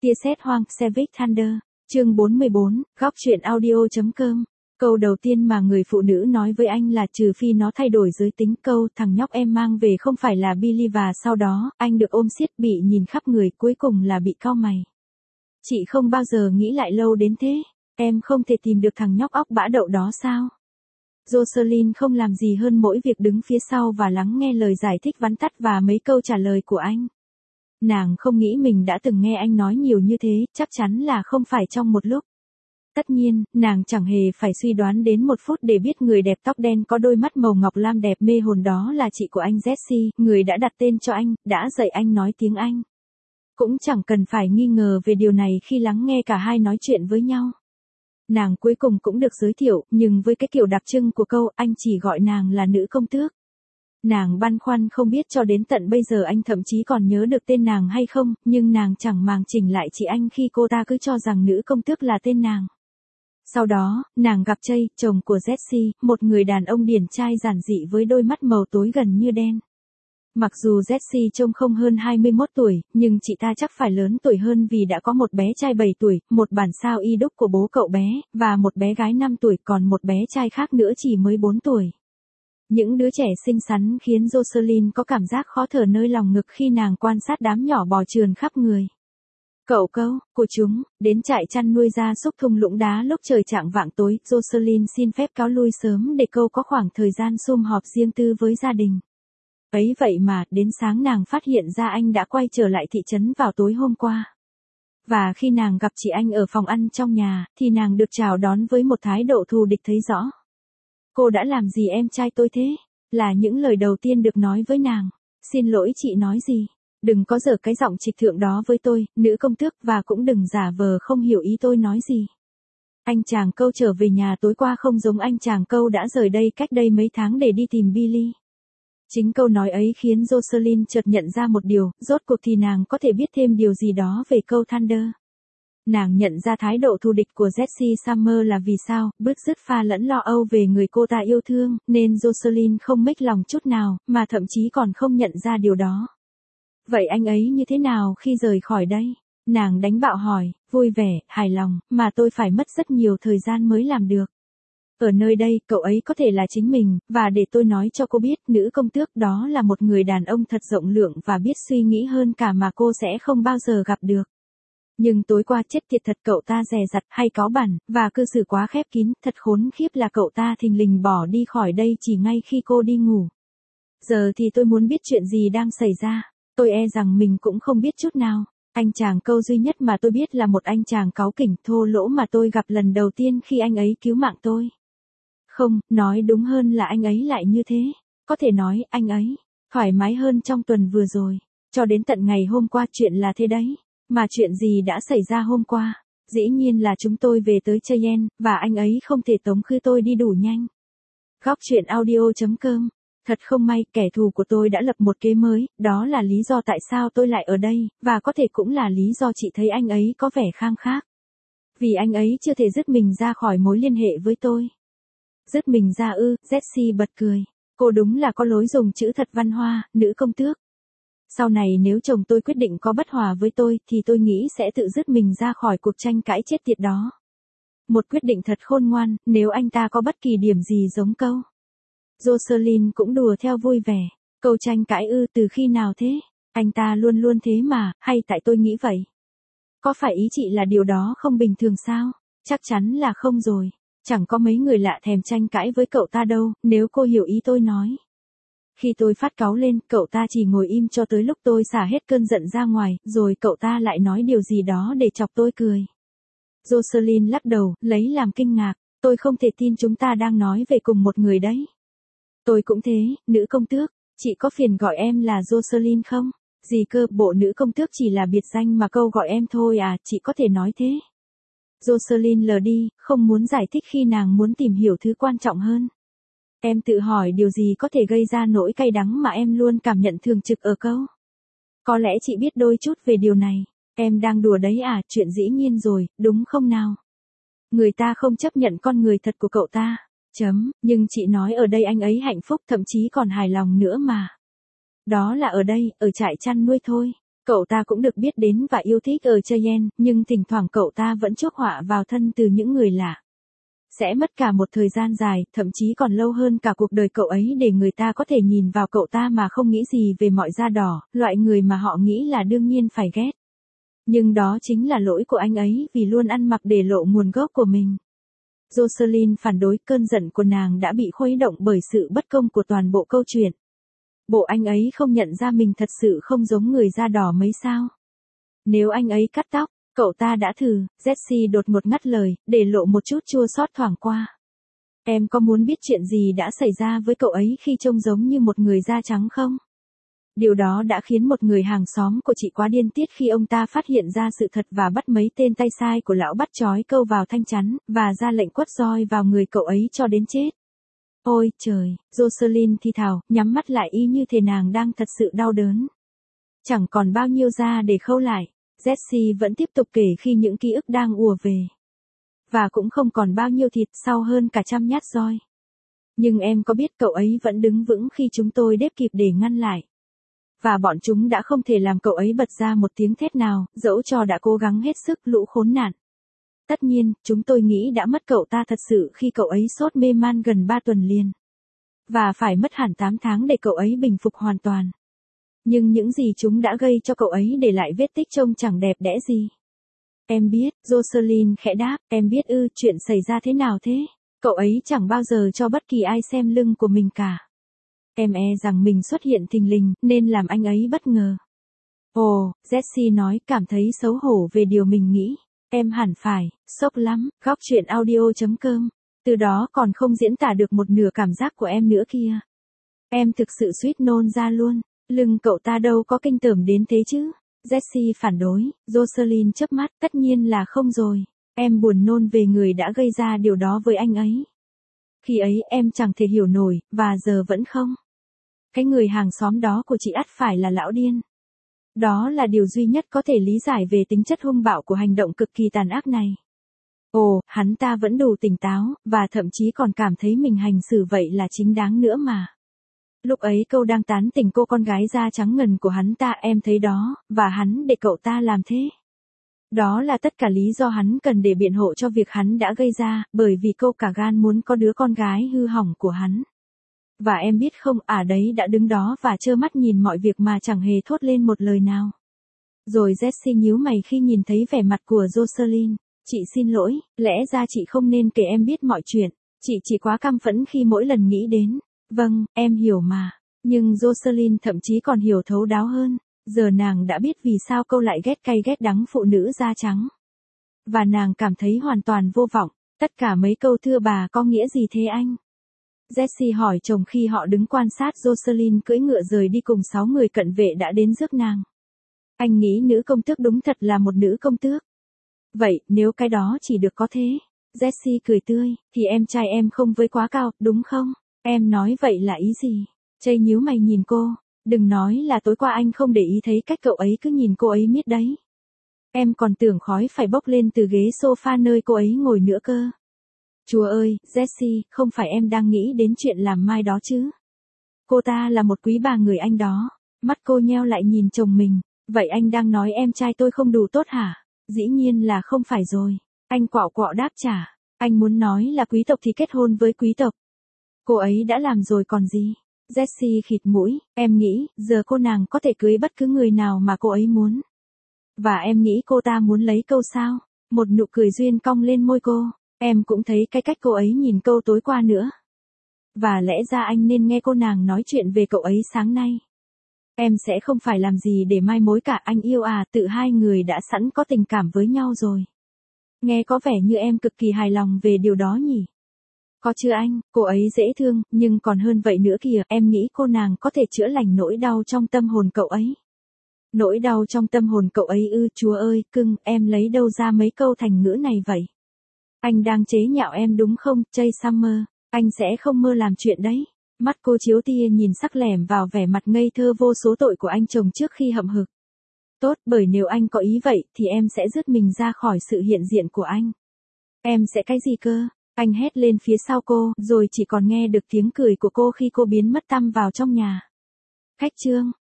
Tia sét hoang, Savage Thunder. Chương 44, góc truyện audio.com. Câu đầu tiên mà người phụ nữ nói với anh là trừ phi nó thay đổi giới tính. Câu thằng nhóc em mang về không phải là Billy, và sau đó, anh được ôm siết bị nhìn khắp người, cuối cùng là bị cau mày. Chị không bao giờ nghĩ lại lâu đến thế. Em không thể tìm được thằng nhóc óc bã đậu đó sao? Jocelyn không làm gì hơn mỗi việc đứng phía sau và lắng nghe lời giải thích vắn tắt và mấy câu trả lời của anh. Nàng không nghĩ mình đã từng nghe anh nói nhiều như thế, chắc chắn là không phải trong một lúc. Tất nhiên, nàng chẳng hề phải suy đoán đến một phút để biết người đẹp tóc đen có đôi mắt màu ngọc lam đẹp mê hồn đó là chị của anh Jesse, người đã đặt tên cho anh, đã dạy anh nói tiếng Anh. Cũng chẳng cần phải nghi ngờ về điều này khi lắng nghe cả hai nói chuyện với nhau. Nàng cuối cùng cũng được giới thiệu, nhưng với cái kiểu đặc trưng của câu anh chỉ gọi nàng là nữ công tước. Nàng băn khoăn không biết cho đến tận bây giờ anh thậm chí còn nhớ được tên nàng hay không, nhưng nàng chẳng màng chỉnh lại chị anh khi cô ta cứ cho rằng nữ công tước là tên nàng. Sau đó, nàng gặp Jay, chồng của Jesse, một người đàn ông điển trai giản dị với đôi mắt màu tối gần như đen. Mặc dù Jesse trông không hơn 21 tuổi, nhưng chị ta chắc phải lớn tuổi hơn vì đã có một bé trai 7 tuổi, một bản sao y đúc của bố cậu bé, và một bé gái 5 tuổi, còn một bé trai khác nữa chỉ mới 4 tuổi. Những đứa trẻ xinh xắn khiến Jocelyn có cảm giác khó thở nơi lòng ngực khi nàng quan sát đám nhỏ bò trườn khắp người. Cậu câu của chúng, đến trại chăn nuôi gia súc thung lũng đá lúc trời chạng vạng tối, Jocelyn xin phép cáo lui sớm để câu có khoảng thời gian sum họp riêng tư với gia đình. Ấy vậy mà, đến sáng nàng phát hiện ra anh đã quay trở lại thị trấn vào tối hôm qua. Và khi nàng gặp chị anh ở phòng ăn trong nhà, thì nàng được chào đón với một thái độ thù địch thấy rõ. Cô đã làm gì em trai tôi thế? Là những lời đầu tiên được nói với nàng. Xin lỗi chị nói gì? Đừng có giở cái giọng trịch thượng đó với tôi, nữ công tước, và cũng đừng giả vờ không hiểu ý tôi nói gì. Anh chàng câu trở về nhà tối qua không giống anh chàng câu đã rời đây cách đây mấy tháng để đi tìm Billy. Chính câu nói ấy khiến Jocelyn chợt nhận ra một điều, rốt cuộc thì nàng có thể biết thêm điều gì đó về câu Thunder. Nàng nhận ra thái độ thù địch của Jesse Summer là vì sao, bứt rứt pha lẫn lo âu về người cô ta yêu thương, nên Jocelyn không mếch lòng chút nào, mà thậm chí còn không nhận ra điều đó. Vậy anh ấy như thế nào khi rời khỏi đây? Nàng đánh bạo hỏi, vui vẻ, hài lòng, mà tôi phải mất rất nhiều thời gian mới làm được. Ở nơi đây, cậu ấy có thể là chính mình, và để tôi nói cho cô biết, nữ công tước đó là một người đàn ông thật rộng lượng và biết suy nghĩ hơn cả mà cô sẽ không bao giờ gặp được. Nhưng tối qua chết tiệt thật, cậu ta dè dặt hay cáu bẳn, và cư xử quá khép kín, thật khốn khiếp là cậu ta thình lình bỏ đi khỏi đây chỉ ngay khi cô đi ngủ. Giờ thì tôi muốn biết chuyện gì đang xảy ra, tôi e rằng mình cũng không biết chút nào. Anh chàng câu duy nhất mà tôi biết là một anh chàng cáu kỉnh thô lỗ mà tôi gặp lần đầu tiên khi anh ấy cứu mạng tôi. Không, nói đúng hơn là anh ấy lại như thế. Có thể nói, anh ấy thoải mái hơn trong tuần vừa rồi. Cho đến tận ngày hôm qua chuyện là thế đấy. Mà chuyện gì đã xảy ra hôm qua? Dĩ nhiên là chúng tôi về tới Cheyenne, và anh ấy không thể tống khứ tôi đi đủ nhanh. Góc truyện audio.com. Thật không may, kẻ thù của tôi đã lập một kế mới, đó là lý do tại sao tôi lại ở đây, và có thể cũng là lý do chị thấy anh ấy có vẻ khang khác. Vì anh ấy chưa thể dứt mình ra khỏi mối liên hệ với tôi. Dứt mình ra ư? Jesse bật cười. Cô đúng là có lối dùng chữ thật văn hoa, nữ công tước. Sau này nếu chồng tôi quyết định có bất hòa với tôi, thì tôi nghĩ sẽ tự dứt mình ra khỏi cuộc tranh cãi chết tiệt đó. Một quyết định thật khôn ngoan, nếu anh ta có bất kỳ điểm gì giống câu. Jocelyn cũng đùa theo vui vẻ. Câu tranh cãi ư? Từ khi nào thế? Anh ta luôn luôn thế mà, hay tại tôi nghĩ vậy? Có phải ý chị là điều đó không bình thường sao? Chắc chắn là không rồi. Chẳng có mấy người lạ thèm tranh cãi với cậu ta đâu, nếu cô hiểu ý tôi nói. Khi tôi phát cáu lên, cậu ta chỉ ngồi im cho tới lúc tôi xả hết cơn giận ra ngoài, rồi cậu ta lại nói điều gì đó để chọc tôi cười. Jocelyn lắc đầu, lấy làm kinh ngạc, tôi không thể tin chúng ta đang nói về cùng một người đấy. Tôi cũng thế, nữ công tước, chị có phiền gọi em là Jocelyn không? Gì cơ, bộ nữ công tước chỉ là biệt danh mà câu gọi em thôi à, chị có thể nói thế. Jocelyn lờ đi, không muốn giải thích khi nàng muốn tìm hiểu thứ quan trọng hơn. Em tự hỏi điều gì có thể gây ra nỗi cay đắng mà em luôn cảm nhận thường trực ở câu. Có lẽ chị biết đôi chút về điều này. Em đang đùa đấy à, chuyện dĩ nhiên rồi, đúng không nào? Người ta không chấp nhận con người thật của cậu ta. Nhưng chị nói ở đây anh ấy hạnh phúc, thậm chí còn hài lòng nữa mà. Đó là ở đây, ở trại chăn nuôi thôi. Cậu ta cũng được biết đến và yêu thích ở Cheyenne, nhưng thỉnh thoảng cậu ta vẫn chuốc họa vào thân từ những người lạ. Sẽ mất cả một thời gian dài, thậm chí còn lâu hơn cả cuộc đời cậu ấy để người ta có thể nhìn vào cậu ta mà không nghĩ gì về mọi da đỏ, loại người mà họ nghĩ là đương nhiên phải ghét. Nhưng đó chính là lỗi của anh ấy vì luôn ăn mặc để lộ nguồn gốc của mình. Jocelyn phản đối, cơn giận của nàng đã bị khuấy động bởi sự bất công của toàn bộ câu chuyện. Bộ anh ấy không nhận ra mình thật sự không giống người da đỏ mấy sao? Nếu anh ấy cắt tóc, cậu ta đã thử, Jessie đột ngột ngắt lời, để lộ một chút chua xót thoảng qua. Em có muốn biết chuyện gì đã xảy ra với cậu ấy khi trông giống như một người da trắng không? Điều đó đã khiến một người hàng xóm của chị quá điên tiết khi ông ta phát hiện ra sự thật và bắt mấy tên tay sai của lão bắt trói câu vào thanh chắn, và ra lệnh quất roi vào người cậu ấy cho đến chết. Ôi trời, Jocelyn thì thào, nhắm mắt lại y như thể nàng đang thật sự đau đớn. Chẳng còn bao nhiêu da để khâu lại, Jessie vẫn tiếp tục kể khi những ký ức đang ùa về. Và cũng không còn bao nhiêu thịt sau hơn cả 100 nhát roi. Nhưng em có biết cậu ấy vẫn đứng vững khi chúng tôi đếp kịp để ngăn lại. Và bọn chúng đã không thể làm cậu ấy bật ra một tiếng thét nào, dẫu cho đã cố gắng hết sức, lũ khốn nạn. Tất nhiên, chúng tôi nghĩ đã mất cậu ta thật sự khi cậu ấy sốt mê man gần 3 tuần liền. Và phải mất hẳn 8 tháng để cậu ấy bình phục hoàn toàn. Nhưng những gì chúng đã gây cho cậu ấy để lại vết tích trông chẳng đẹp đẽ gì. Em biết, Jocelyn khẽ đáp, em biết ư, chuyện xảy ra thế nào thế? Cậu ấy chẳng bao giờ cho bất kỳ ai xem lưng của mình cả. Em rằng mình xuất hiện thình lình, nên làm anh ấy bất ngờ. Ồ, Jessie nói, cảm thấy xấu hổ về điều mình nghĩ. Em hẳn phải, sốc lắm, góc chuyện audio.com. Từ đó còn không diễn tả được một nửa cảm giác của em nữa kia. Em thực sự suýt nôn ra luôn. Lưng cậu ta đâu có kinh tởm đến thế chứ. Jessie phản đối, Jocelyn chớp mắt, tất nhiên là không rồi. Em buồn nôn về người đã gây ra điều đó với anh ấy. Khi ấy em chẳng thể hiểu nổi, và giờ vẫn không. Cái người hàng xóm đó của chị ắt phải là lão điên. Đó là điều duy nhất có thể lý giải về tính chất hung bạo của hành động cực kỳ tàn ác này. Ồ, hắn ta vẫn đủ tỉnh táo, và thậm chí còn cảm thấy mình hành xử vậy là chính đáng nữa mà. Lúc ấy câu đang tán tỉnh cô con gái da trắng ngần của hắn ta, em thấy đó, và hắn để cậu ta làm thế. Đó là tất cả lý do hắn cần để biện hộ cho việc hắn đã gây ra, bởi vì cô cả gan muốn có đứa con gái hư hỏng của hắn. Và em biết không, đấy đã đứng đó và trơ mắt nhìn mọi việc mà chẳng hề thốt lên một lời nào. Rồi Jessie nhíu mày khi nhìn thấy vẻ mặt của Jocelyn. Chị xin lỗi, lẽ ra chị không nên kể em biết mọi chuyện. Chị chỉ quá căm phẫn khi mỗi lần nghĩ đến. Vâng, em hiểu mà. Nhưng Jocelyn thậm chí còn hiểu thấu đáo hơn. Giờ nàng đã biết vì sao câu lại ghét cay ghét đắng phụ nữ da trắng. Và nàng cảm thấy hoàn toàn vô vọng. Tất cả mấy câu thưa bà có nghĩa gì thế anh? Jessie hỏi chồng khi họ đứng quan sát Jocelyn cưỡi ngựa rời đi cùng 6 người cận vệ đã đến rước nàng. Anh nghĩ nữ công tước đúng thật là một nữ công tước. Vậy, nếu cái đó chỉ được có thế. Jessie cười tươi, thì em trai em không với quá cao, đúng không? Em nói vậy là ý gì? Chây nhíu mày nhìn cô. Đừng nói là tối qua anh không để ý thấy cách cậu ấy cứ nhìn cô ấy miết đấy. Em còn tưởng khói phải bốc lên từ ghế sofa nơi cô ấy ngồi nữa cơ. Chúa ơi, Jessie, không phải em đang nghĩ đến chuyện làm mai đó chứ? Cô ta là một quý bà người Anh đó. Mắt cô nheo lại nhìn chồng mình. Vậy anh đang nói em trai tôi không đủ tốt hả? Dĩ nhiên là không phải rồi. Anh quạo quọ đáp trả. Anh muốn nói là quý tộc thì kết hôn với quý tộc. Cô ấy đã làm rồi còn gì? Jessie khịt mũi, em nghĩ, giờ cô nàng có thể cưới bất cứ người nào mà cô ấy muốn. Và em nghĩ cô ta muốn lấy câu sao? Một nụ cười duyên cong lên môi cô. Em cũng thấy cái cách cô ấy nhìn câu tối qua nữa. Và lẽ ra anh nên nghe cô nàng nói chuyện về cậu ấy sáng nay. Em sẽ không phải làm gì để mai mối cả, anh yêu à, tự hai người đã sẵn có tình cảm với nhau rồi. Nghe có vẻ như em cực kỳ hài lòng về điều đó nhỉ? Có chứ anh, cô ấy dễ thương, nhưng còn hơn vậy nữa kìa, em nghĩ cô nàng có thể chữa lành nỗi đau trong tâm hồn cậu ấy. Nỗi đau trong tâm hồn cậu ấy ư, chúa ơi, cưng, em lấy đâu ra mấy câu thành ngữ này vậy? Anh đang chế nhạo em đúng không, Chey Summer? Anh sẽ không mơ làm chuyện đấy. Mắt cô chiếu tia nhìn sắc lẻm vào vẻ mặt ngây thơ vô số tội của anh chồng trước khi hậm hực. Tốt, bởi nếu anh có ý vậy, thì em sẽ rút mình ra khỏi sự hiện diện của anh. Em sẽ cái gì cơ? Anh hét lên phía sau cô, rồi chỉ còn nghe được tiếng cười của cô khi cô biến mất tăm vào trong nhà. Khách trương,